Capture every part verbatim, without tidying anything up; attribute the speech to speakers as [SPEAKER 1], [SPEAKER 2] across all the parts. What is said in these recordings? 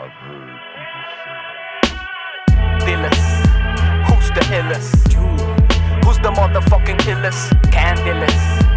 [SPEAKER 1] Dealers, who's the illest? You. Who's the motherfucking illest? Candiless.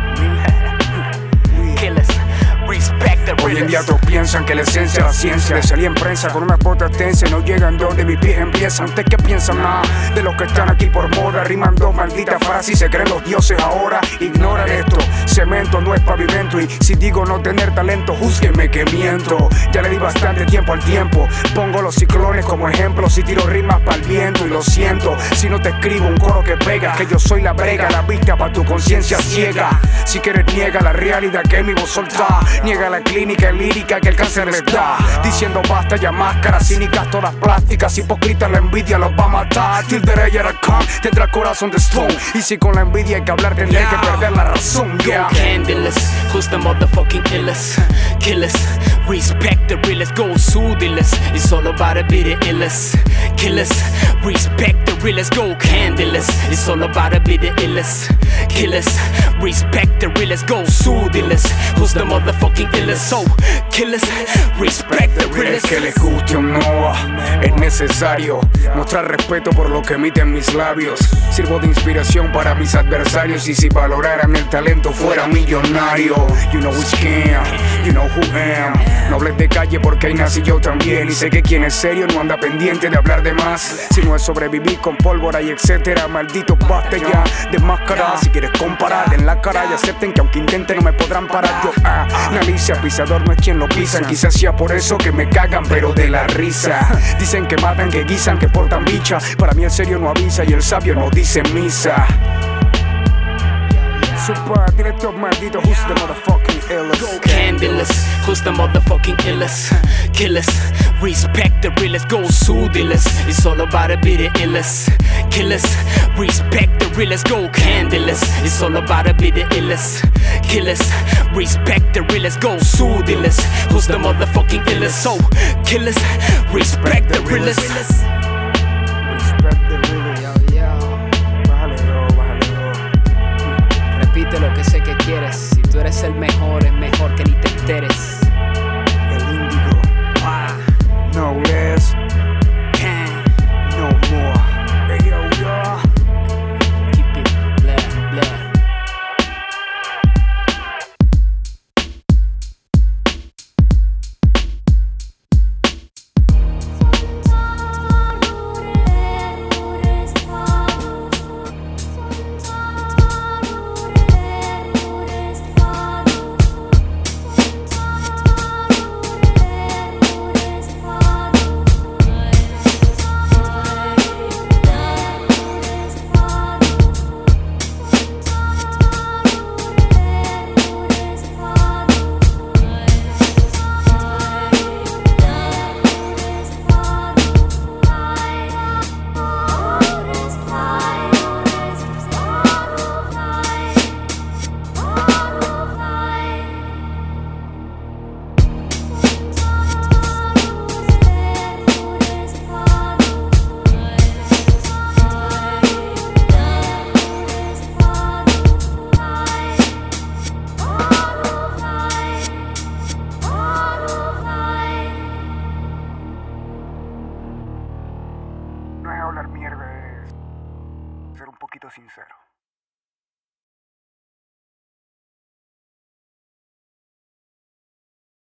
[SPEAKER 1] Killers, respect the realest.
[SPEAKER 2] Hoy en día todos piensan que la esencia es la ciencia. Le salí en prensa con una potencia y no llegan donde mis pies empiezan. ¿Ustedes qué piensan más de los que están aquí por moda? Riman dos malditas frases y se creen los dioses ahora. Ignoran esto, cemento no es pavimento. Y si digo no tener talento, júzguenme que miento. Ya le di bastante tiempo al tiempo. Pongo los ciclones como ejemplo. Si tiro rimas pa'l viento y lo siento. Si no te escribo un coro que pega, que yo soy la brega, la vista pa' tu conciencia ciega. Si quieres niega la realidad que mi voz solta. Niega la clínica lírica que el cáncer les da. Diciendo basta ya máscaras cínicas todas plásticas. Hipócritas la envidia los va a matar. Till the day I come, tendrá el corazón de stone. Y si con la envidia hay que hablar tendré yeah. que perder la razón. Yeah.
[SPEAKER 1] Candiless, who's the motherfucking illest? Killers, respect the realest. Go soothless, it's all about to be the illest. Killers, respect the realest. Go candiless, it's all about to be the illest. Killers, respect the realest. Go soothless, who's the motherfucking illest? So, killers, respect the realest.
[SPEAKER 2] Que les guste o no, es necesario mostrar respeto por lo que emiten mis labios. Sirvo de inspiración para mis adversarios. Y si valoraran el talento fuera millonario. You know which can, you know who am. No hables de calle porque ahí nací yo también. Y sé que quien es serio no anda pendiente de hablar de más. Si no es sobrevivir con pólvora y etcétera. Maldito basta ya de máscara. Si quieres comparar en la cara y acepten que aunque intenten no me podrán parar. Yo ah, Nalicia, pisador no es quien lo pisan. Quizás sea por eso que me cagan pero de la risa. Dicen que matan, que guisan, que portan bicha. Para mí el serio no avisa y el sabio no dice misa. Super directo maldito, who's the motherfucking illest?
[SPEAKER 1] Candiless, who's the motherfucking illest? Killers, respect the realest. Go soothless, it's all about to be the illest. Killers, respect the realest. Go candiless, it's all about to be the illest. Killers, respect the realest. Go soothless, who's the motherfucking illest? So, killers, respect the realest.